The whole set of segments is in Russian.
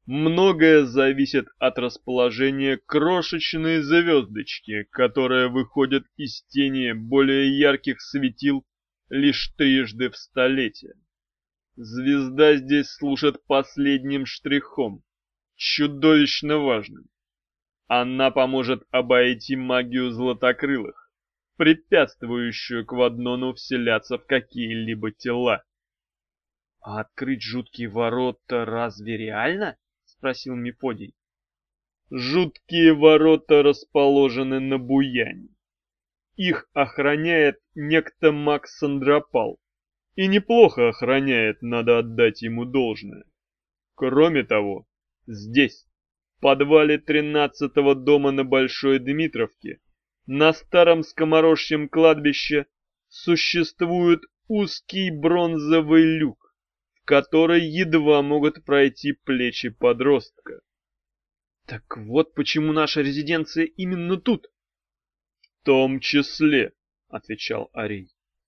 Многое зависит от расположения крошечной звездочки, которая выходит из тени более ярких светил лишь трижды в столетие. Звезда здесь служит последним штрихом, чудовищно важным. Она поможет обойти магию златокрылых, препятствующую Кваднону вселяться в какие-либо тела. — А открыть жуткие ворота разве реально? — спросил Мефодий. — Жуткие ворота расположены на Буяне. Их охраняет некто Макс Андропал. И неплохо охраняет, надо отдать ему должное. Кроме того, здесь, в подвале 13-го дома на Большой Дмитровке, на старом скоморожьем кладбище, существует узкий бронзовый люк, в который едва могут пройти плечи подростка. Так вот почему наша резиденция именно тут. В том числе, отвечал Арий.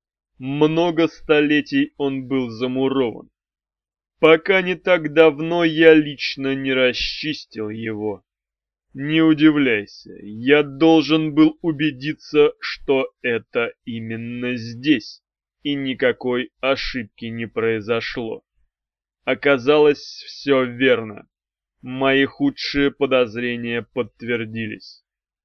Много столетий он был замурован, пока не так давно я лично не расчистил его. Не удивляйся, я должен был убедиться, что это именно здесь, и никакой ошибки не произошло. Оказалось, все верно. Мои худшие подозрения подтвердились.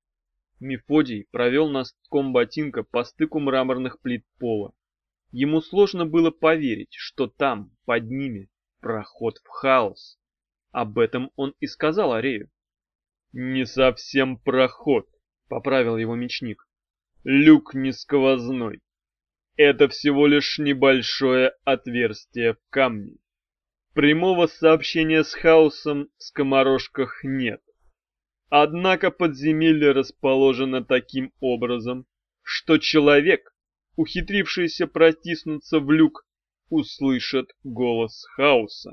Мефодий провел носком ботинка по стыку мраморных плит пола. Ему сложно было поверить, что там, под ними, проход в хаос. Об этом он и сказал Арею. «Не совсем проход», — поправил его мечник. «Люк не сквозной. Это всего лишь небольшое отверстие в камне. Прямого сообщения с хаосом в скоморожках нет. Однако подземелье расположено таким образом, что человек, ухитрившийся протиснуться в люк, услышит голос хаоса.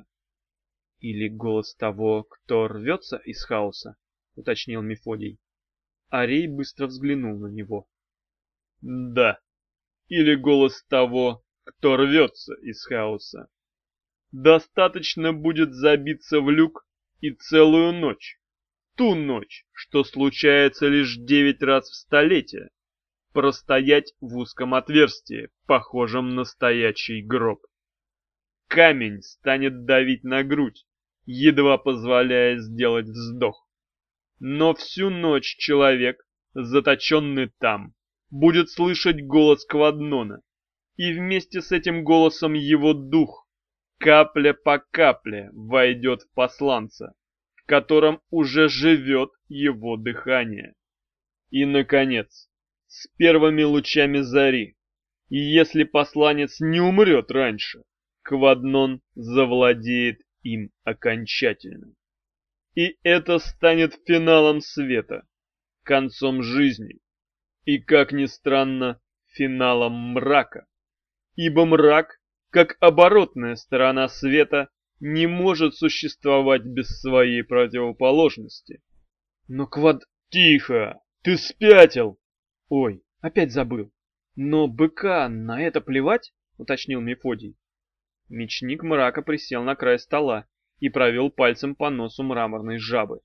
Или голос того, кто рвется из хаоса, уточнил Мефодий. Арей быстро взглянул на него. Да, или голос того, кто рвется из хаоса. Достаточно будет забиться в люк и целую ночь, ту ночь, что случается лишь 9 раз в столетие, простоять в узком отверстии, похожем на стоячий гроб. Камень станет давить на грудь, едва позволяя сделать вздох. Но всю ночь человек, заточенный там, будет слышать голос Кваднона, и вместе с этим голосом его дух, капля по капле, войдет в посланца, в котором уже живет его дыхание. И, наконец, с первыми лучами зари, и если посланец не умрет раньше, Кваднон завладеет им окончательно. И это станет финалом света, концом жизни и, как ни странно, финалом мрака. Ибо мрак, как оборотная сторона света, не может существовать без своей противоположности. Но Тихо! Ты спятил! Ой, опять забыл. Но быка на это плевать? Уточнил Мефодий. Мечник мрака присел на край стола и провел пальцем по носу мраморной жабы.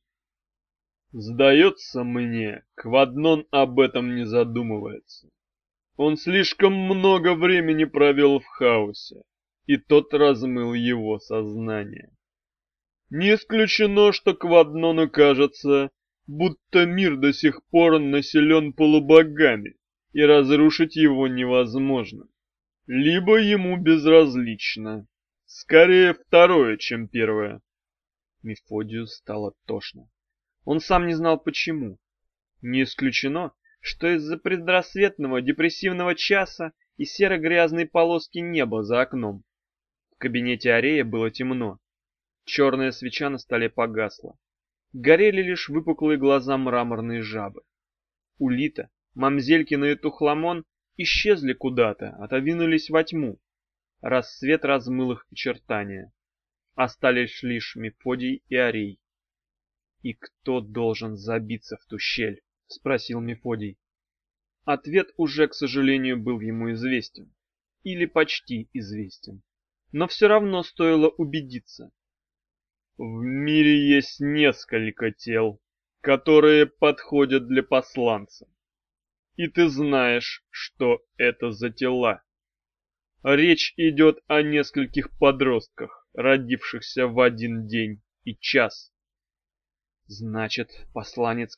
Сдается мне, Кваднон об этом не задумывается. Он слишком много времени провел в хаосе, и тот размыл его сознание. Не исключено, что Кваднону кажется, будто мир до сих пор населен полубогами, и разрушить его невозможно. Либо ему безразлично. Скорее второе, чем первое. Мефодию стало тошно. Он сам не знал почему. Не исключено, что из-за предрассветного депрессивного часа и серо-грязной полоски неба за окном. В кабинете Арея было темно. Черная свеча на столе погасла. Горели лишь выпуклые глаза мраморной жабы. Улита, Мамзелькина и Тухламон исчезли куда-то, отодвинулись во тьму. Рассвет размыл их очертания. Остались лишь Мефодий и Арей. «И кто должен забиться в ту щель?» — спросил Мефодий. Ответ уже, к сожалению, был ему известен. Или почти известен. Но все равно стоило убедиться. В мире есть несколько тел, которые подходят для посланца. И ты знаешь, что это за тела. Речь идет о нескольких подростках, родившихся в один день и час. Значит, посланец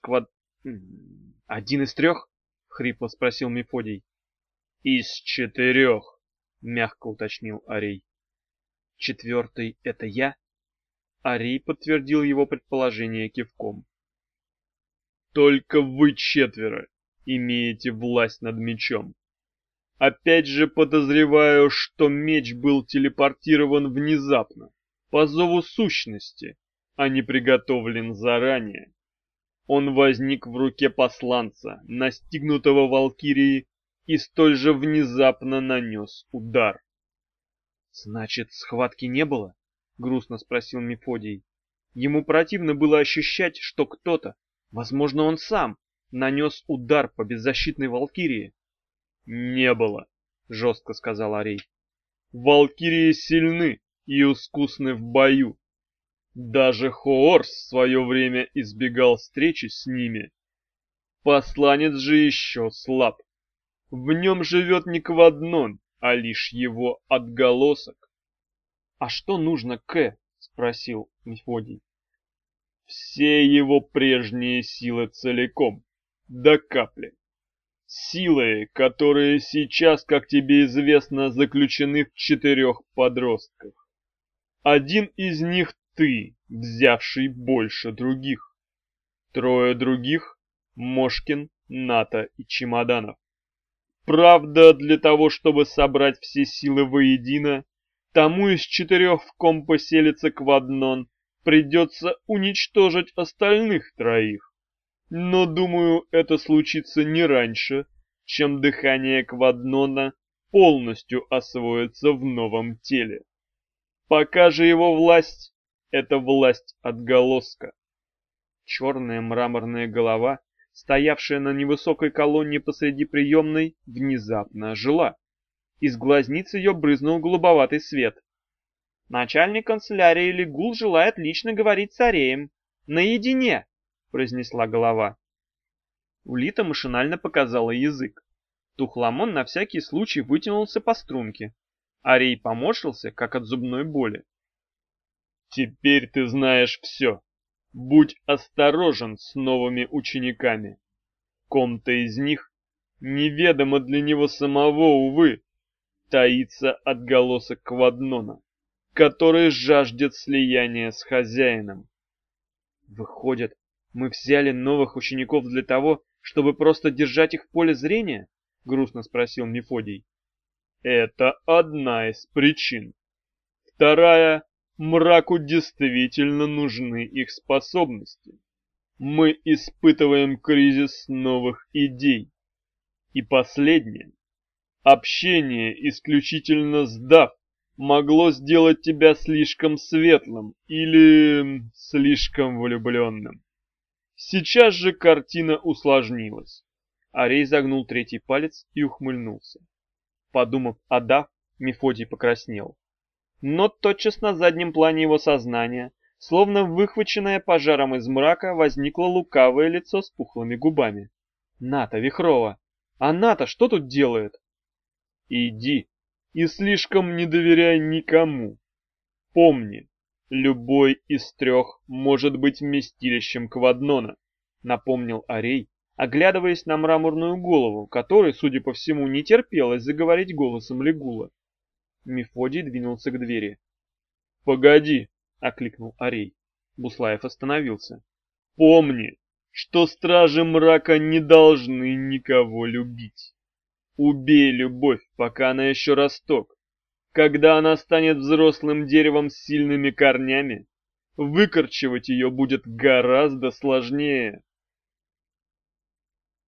один из трех? Хрипло спросил Мефодий. Из 4, мягко уточнил Арей. 4 — это я? Арей подтвердил его предположение кивком. Только вы 4 имеете власть над мечом. Опять же подозреваю, что меч был телепортирован внезапно, по зову сущности, а не приготовлен заранее. Он возник в руке посланца, настигнутого Валкирией, и столь же внезапно нанес удар. «Значит, схватки не было?» — грустно спросил Мефодий. Ему противно было ощущать, что кто-то, возможно, он сам, нанес удар по беззащитной Валкирии. «Не было», — жестко сказал Арей. «Валкирии сильны и искусны в бою. Даже Хоорс в свое время избегал встречи с ними. Посланец же еще слаб. В нем живет не Кваднон, а лишь его отголосок». «А что нужно К?» — спросил Мефодий. «Все его прежние силы целиком, до капли. Силы, которые сейчас, как тебе известно, заключены в 4 подростках. Один из них ты, взявший больше других. 3 других — Мошкин, Ната и Чемоданов. Правда, для того, чтобы собрать все силы воедино, тому из 4, в ком поселится Кваднон, придется уничтожить остальных 3. Но, думаю, это случится не раньше, чем дыхание Кваднона полностью освоится в новом теле. Пока же его власть — это власть отголоска. Черная мраморная голова, стоявшая на невысокой колонне посреди приемной, внезапно ожила. Из глазниц ее брызнул голубоватый свет. «Начальник канцелярии Легул желает лично говорить с Ареем. Наедине!» — произнесла голова. Улита машинально показала язык. Тухламон на всякий случай вытянулся по струнке. Арей поморщился, как от зубной боли. «Теперь ты знаешь все. Будь осторожен с новыми учениками. Ком-то из них, неведомо для него самого, увы, таится отголосок Кваднона, который жаждет слияния с хозяином». «Выходит, мы взяли новых учеников для того, чтобы просто держать их в поле зрения?» — грустно спросил Мефодий. «Это одна из причин. Вторая — мраку действительно нужны их способности. Мы испытываем кризис новых идей. И последнее. Общение исключительно с Дав могло сделать тебя слишком светлым или слишком влюбленным. Сейчас же картина усложнилась». Арей загнул 3 палец и ухмыльнулся. Подумав о Дав, Мефодий покраснел. Но тотчас на заднем плане его сознания, словно выхваченное пожаром из мрака, возникло лукавое лицо с пухлыми губами. «Ната Вихрова! А Ната что тут делает?» «Иди и слишком не доверяй никому. Помни, любой из 3 может быть вместилищем Кваднона», — напомнил Арей, оглядываясь на мраморную голову, которой, судя по всему, не терпелось заговорить голосом Легула. Мефодий двинулся к двери. «Погоди!» — окликнул Арей. Буслаев остановился. «Помни, что стражи мрака не должны никого любить. Убей любовь, пока она еще росток. Когда она станет взрослым деревом с сильными корнями, выкорчевать ее будет гораздо сложнее».